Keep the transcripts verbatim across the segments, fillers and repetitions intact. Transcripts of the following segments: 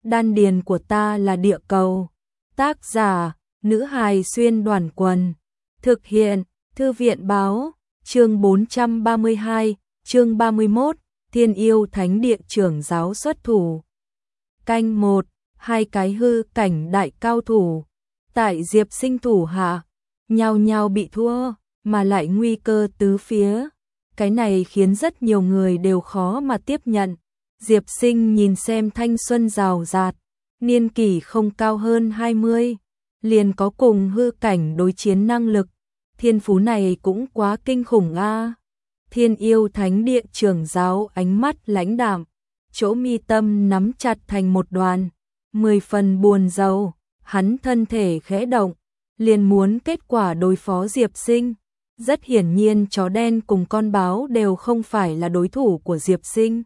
Đan điền của ta là địa cầu. Tác giả, nữ hài xuyên đoàn quần. Thực hiện, thư viện báo, chương bốn trăm ba mươi hai, chương ba mươi mốt, Thiên Yêu Thánh Địa trưởng giáo xuất thủ. Canh một, hai cái hư cảnh đại cao thủ, tại Diệp Sinh thủ hạ, nhao nhao bị thua, mà lại nguy cơ tứ phía. Cái này khiến rất nhiều người đều khó mà tiếp nhận. Diệp Sinh nhìn xem thanh xuân rào rạt, niên kỷ không cao hơn hai mươi, liền có cùng hư cảnh đối chiến năng lực, thiên phú này cũng quá kinh khủng a. Thiên Yêu Thánh Địa trưởng giáo ánh mắt lãnh đạm, chỗ mi tâm nắm chặt thành một đoàn, mười phần buồn rầu, hắn thân thể khẽ động, liền muốn kết quả đối phó Diệp Sinh. Rất hiển nhiên chó đen cùng con báo đều không phải là đối thủ của Diệp Sinh.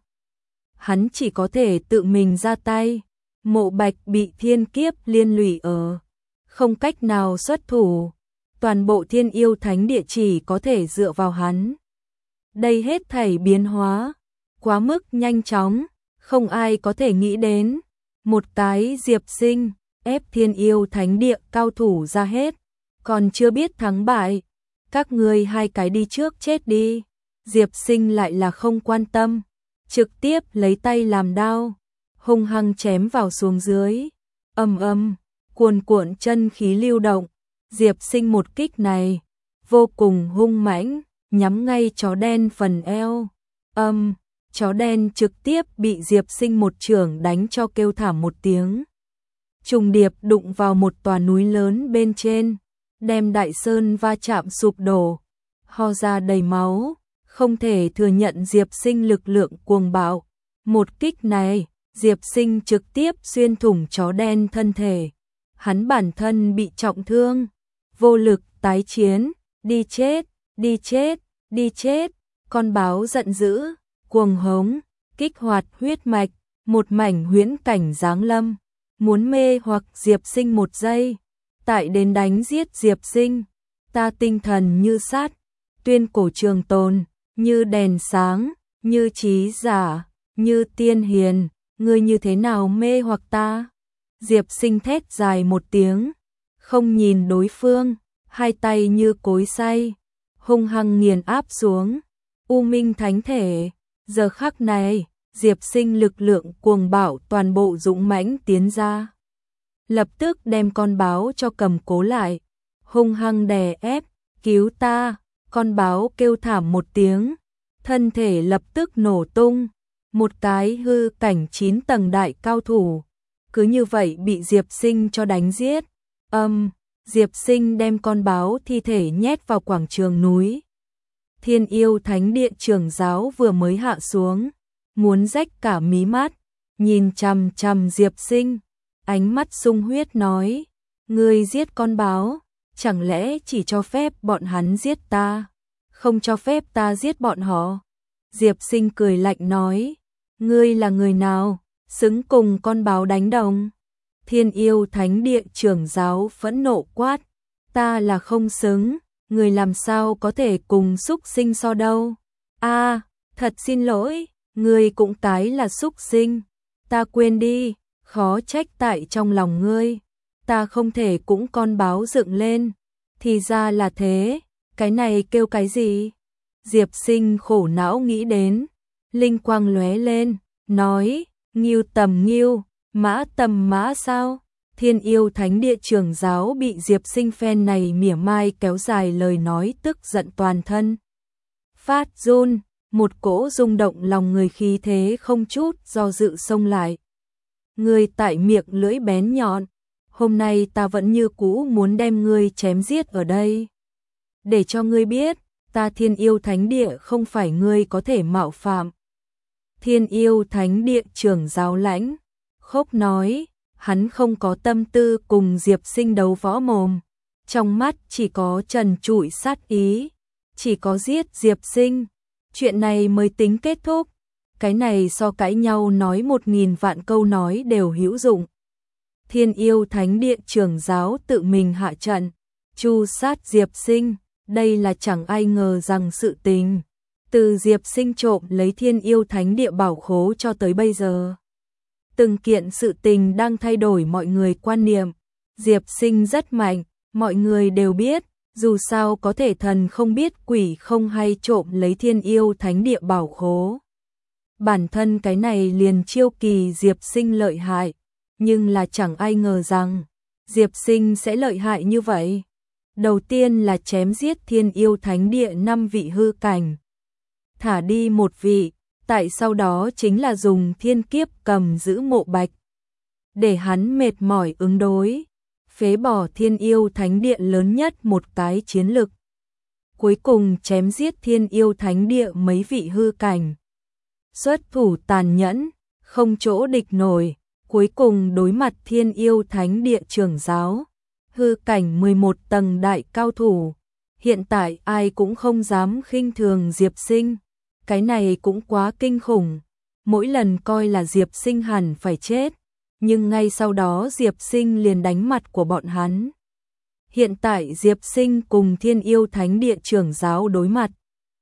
Hắn chỉ có thể tự mình ra tay. Mộ Bạch bị thiên kiếp liên lụy ở, không cách nào xuất thủ. Toàn bộ Thiên Yêu Thánh Địa chỉ có thể dựa vào hắn. Đây hết thảy biến hóa, quá mức nhanh chóng, không ai có thể nghĩ đến. Một cái Diệp Sinh, ép Thiên Yêu Thánh Địa cao thủ ra hết, còn chưa biết thắng bại. Các ngươi hai cái đi trước chết đi. Diệp Sinh lại là không quan tâm, trực tiếp lấy tay làm đao, hung hăng chém vào xuống dưới. Ầm ầm, cuồn cuộn chân khí lưu động. Diệp Sinh một kích này vô cùng hung mãnh, nhắm ngay chó đen phần eo. Âm, chó đen trực tiếp bị Diệp Sinh một chưởng đánh cho kêu thảm một tiếng. Trùng điệp đụng vào một tòa núi lớn bên trên, đem đại sơn va chạm sụp đổ, ho ra đầy máu, không thể thừa nhận Diệp Sinh lực lượng cuồng bạo. Một kích này, Diệp Sinh trực tiếp xuyên thủng chó đen thân thể. Hắn bản thân bị trọng thương, vô lực tái chiến, đi chết, đi chết, đi chết. Con báo giận dữ, cuồng hống, kích hoạt huyết mạch, một mảnh huyễn cảnh giáng lâm, muốn mê hoặc Diệp Sinh một giây. Tại đến đánh giết Diệp Sinh, ta tinh thần như sát, tuyên cổ trường tồn, như đèn sáng, như trí giả, như tiên hiền, ngươi như thế nào mê hoặc ta? Diệp Sinh thét dài một tiếng, không nhìn đối phương, hai tay như cối xay, hung hăng nghiền áp xuống. U Minh Thánh Thể, giờ khắc này, Diệp Sinh lực lượng cuồng bạo toàn bộ dũng mãnh tiến ra. Lập tức đem con báo cho cầm cố lại, hung hăng đè ép, cứu ta. Con báo kêu thảm một tiếng, thân thể lập tức nổ tung. Một cái hư cảnh chín tầng đại cao thủ, cứ như vậy bị Diệp Sinh cho đánh giết. Âm, Diệp Sinh đem con báo thi thể nhét vào quảng trường núi. Thiên Yêu Thánh Địa trưởng giáo vừa mới hạ xuống, muốn rách cả mí mắt, nhìn chằm chằm Diệp Sinh, ánh mắt sung huyết nói: ngươi giết con báo, chẳng lẽ chỉ cho phép bọn hắn giết ta, không cho phép ta giết bọn họ? Diệp Sinh cười lạnh nói: ngươi là người nào, xứng cùng con báo đánh đồng? Thiên Yêu Thánh Địa trưởng giáo phẫn nộ quát: ta là không xứng, người làm sao có thể cùng súc sinh so đâu? A, à, thật xin lỗi, ngươi cũng cái là súc sinh, ta quên đi, khó trách tại trong lòng ngươi, ta không thể cũng con báo dựng lên, thì ra là thế, cái này kêu cái gì? Diệp Sinh khổ não nghĩ đến, linh quang lóe lên, nói: ngưu tầm ngưu, mã tầm mã sao? Thiên Yêu Thánh Địa trưởng giáo bị Diệp Sinh phen này mỉa mai kéo dài lời nói tức giận toàn thân phát run, một cỗ rung động lòng người khí thế không chút do dự xông lại. Ngươi tại miệng lưỡi bén nhọn, hôm nay ta vẫn như cũ muốn đem ngươi chém giết ở đây. Để cho ngươi biết, ta Thiên Yêu Thánh Địa không phải ngươi có thể mạo phạm. Thiên Yêu Thánh Địa trưởng giáo lãnh khốc nói, hắn không có tâm tư cùng Diệp Sinh đấu võ mồm, trong mắt chỉ có trần trụi sát ý, chỉ có giết Diệp Sinh, chuyện này mới tính kết thúc. Cái này so cãi nhau nói một nghìn vạn câu nói đều hữu dụng. Thiên Yêu Thánh Địa trưởng giáo tự mình hạ trận, tru sát Diệp Sinh, đây là chẳng ai ngờ rằng sự tình. Từ Diệp Sinh trộm lấy Thiên Yêu Thánh Địa bảo khố cho tới bây giờ, Từng kiện sự tình đang thay đổi mọi người quan niệm. Diệp Sinh rất mạnh, mọi người đều biết, dù sao có thể thần không biết quỷ không hay trộm lấy Thiên Yêu Thánh Địa bảo khố. Bản thân cái này liền chiêu kỳ Diệp Sinh lợi hại, nhưng là chẳng ai ngờ rằng Diệp Sinh sẽ lợi hại như vậy. Đầu tiên là chém giết Thiên Yêu Thánh Địa năm vị hư cảnh, thả đi một vị, tại sau đó chính là dùng thiên kiếp cầm giữ Mộ Bạch, để hắn mệt mỏi ứng đối, phế bỏ Thiên Yêu Thánh Địa lớn nhất một cái chiến lực. Cuối cùng chém giết Thiên Yêu Thánh Địa mấy vị hư cảnh. Xuất thủ tàn nhẫn, không chỗ địch nổi, cuối cùng đối mặt Thiên Yêu Thánh Địa trưởng giáo, hư cảnh mười một tầng đại cao thủ. Hiện tại ai cũng không dám khinh thường Diệp Sinh, cái này cũng quá kinh khủng. Mỗi lần coi là Diệp Sinh hẳn phải chết, nhưng ngay sau đó Diệp Sinh liền đánh mặt của bọn hắn. Hiện tại Diệp Sinh cùng Thiên Yêu Thánh Địa trưởng giáo đối mặt,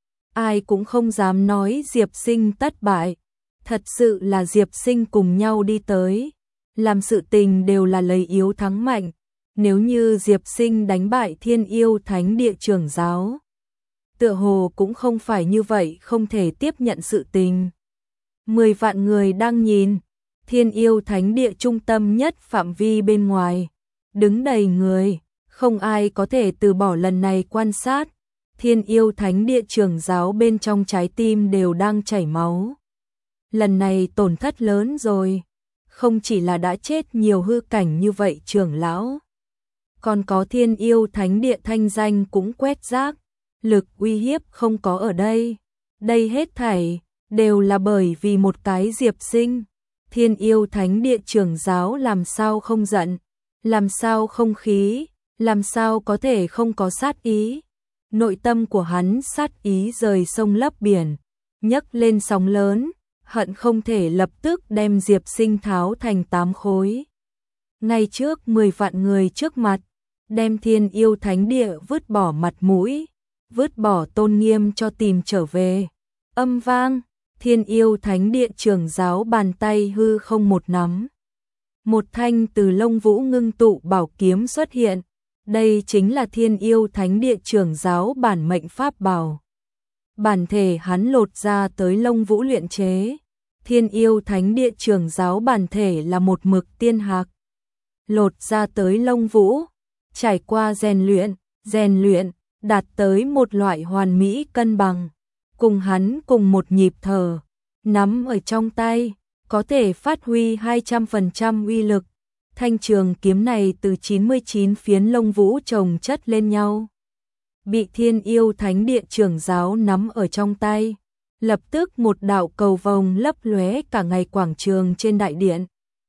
ai cũng không dám nói Diệp Sinh thất bại. Thật sự là Diệp Sinh cùng nhau đi tới, làm sự tình đều là lấy yếu thắng mạnh. Nếu như Diệp Sinh đánh bại Thiên Yêu Thánh Địa trưởng giáo, tựa hồ cũng không phải như vậy không thể tiếp nhận sự tình. Mười vạn người đang nhìn, Thiên Yêu Thánh Địa trung tâm nhất phạm vi bên ngoài, đứng đầy người, không ai có thể từ bỏ lần này quan sát. Thiên Yêu Thánh Địa trưởng giáo bên trong trái tim đều đang chảy máu. Lần này tổn thất lớn rồi, không chỉ là đã chết nhiều hư cảnh như vậy trưởng lão, còn có Thiên Yêu Thánh Địa thanh danh cũng quét rác, lực uy hiếp không có ở đây. Đây hết thảy đều là bởi vì một cái Diệp Sinh. Thiên Yêu Thánh Địa trưởng giáo làm sao không giận, làm sao không khí, làm sao có thể không có sát ý. Nội tâm của hắn sát ý rời sông lấp biển, nhấc lên sóng lớn, hận không thể lập tức đem Diệp Sinh tháo thành tám khối. Ngay trước mười vạn người trước mặt, đem Thiên Yêu Thánh Địa vứt bỏ mặt mũi, vứt bỏ tôn nghiêm cho tìm trở về. Âm vang, Thiên Yêu Thánh Địa trưởng giáo bàn tay hư không một nắm. Một thanh từ lông vũ ngưng tụ bảo kiếm xuất hiện. Đây chính là Thiên Yêu Thánh Địa trưởng giáo bản mệnh pháp bảo. Bản thể hắn lột ra tới lông vũ luyện chế. Thiên Yêu Thánh Địa trưởng giáo bản thể là một mực tiên hạc. Lột ra tới lông vũ, trải qua rèn luyện, rèn luyện, đạt tới một loại hoàn mỹ cân bằng. Cùng hắn cùng một nhịp thở, nắm ở trong tay, có thể phát huy hai trăm phần trăm uy lực. Thanh trường kiếm này từ chín mươi chín phiến lông vũ chồng chất lên nhau, bị Thiên Yêu Thánh Địa trưởng giáo nắm ở trong tay, lập tức một đạo cầu vồng lấp lóe cả ngày quảng trường trên đại điện.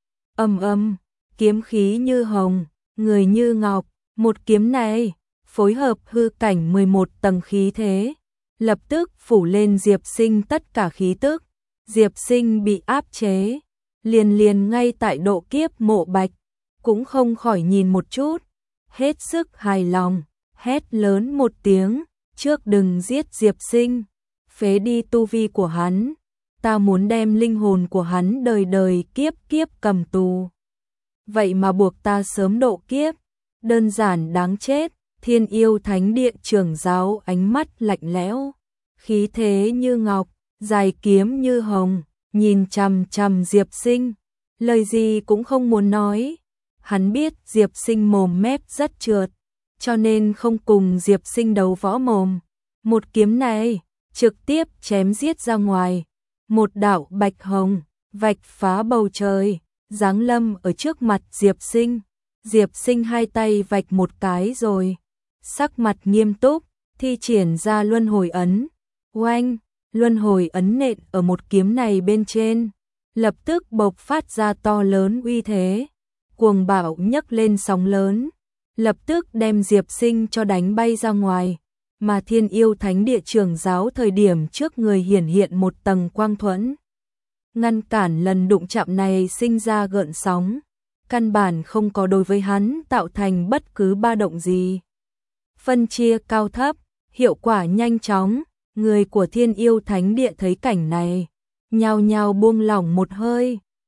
Ầm ầm, kiếm khí như hồng, người như ngọc, một kiếm này phối hợp hư cảnh mười một tầng khí thế, lập tức phủ lên Diệp Sinh tất cả khí tức. Diệp Sinh bị áp chế, liền liền ngay tại độ kiếp Mộ Bạch, cũng không khỏi nhìn một chút, hết sức hài lòng, hét lớn một tiếng, trước đừng giết Diệp Sinh, phế đi tu vi của hắn, ta muốn đem linh hồn của hắn đời đời kiếp kiếp cầm tù. Vậy mà buộc ta sớm độ kiếp, đơn giản đáng chết. Thiên Yêu Thánh Địa trưởng giáo ánh mắt lạnh lẽo, khí thế như ngọc, dài kiếm như hồng, nhìn chằm chằm Diệp Sinh, lời gì cũng không muốn nói. Hắn biết Diệp Sinh mồm mép rất trượt, cho nên không cùng Diệp Sinh đấu võ mồm. Một kiếm này trực tiếp chém giết ra ngoài, một đạo bạch hồng vạch phá bầu trời, giáng lâm ở trước mặt Diệp Sinh. Diệp Sinh hai tay vạch một cái rồi, sắc mặt nghiêm túc, thi triển ra luân hồi ấn. Oanh, luân hồi ấn nện ở một kiếm này bên trên, lập tức bộc phát ra to lớn uy thế, cuồng bạo nhấc lên sóng lớn, lập tức đem Diệp Sinh cho đánh bay ra ngoài. Mà Thiên Yêu Thánh Địa trưởng giáo thời điểm trước người hiển hiện một tầng quang thuẫn, ngăn cản lần đụng chạm này sinh ra gợn sóng, căn bản không có đối với hắn tạo thành bất cứ ba động gì. Phân chia cao thấp, hiệu quả nhanh chóng, người của Thiên Yêu Thánh Địa thấy cảnh này, nhao nhao buông lỏng một hơi,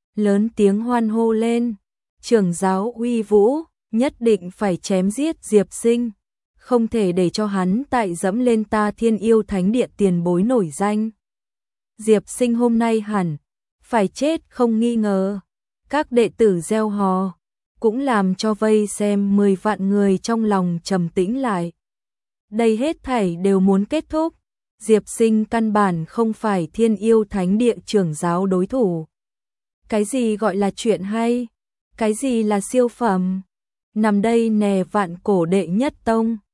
lớn tiếng hoan hô lên. Trưởng giáo uy vũ, nhất định phải chém giết Diệp Sinh, không thể để cho hắn tại dẫm lên ta Thiên Yêu Thánh Địa tiền bối nổi danh. Diệp Sinh hôm nay hẳn phải chết không nghi ngờ. Các đệ tử reo hò, cũng làm cho vây xem mười vạn người trong lòng trầm tĩnh lại. Đây hết thảy đều muốn kết thúc. Diệp Sinh căn bản không phải Thiên Yêu Thánh Địa trưởng giáo đối thủ. Cái gì gọi là chuyện hay? Cái gì là siêu phẩm? Nằm đây nè vạn cổ đệ nhất tông.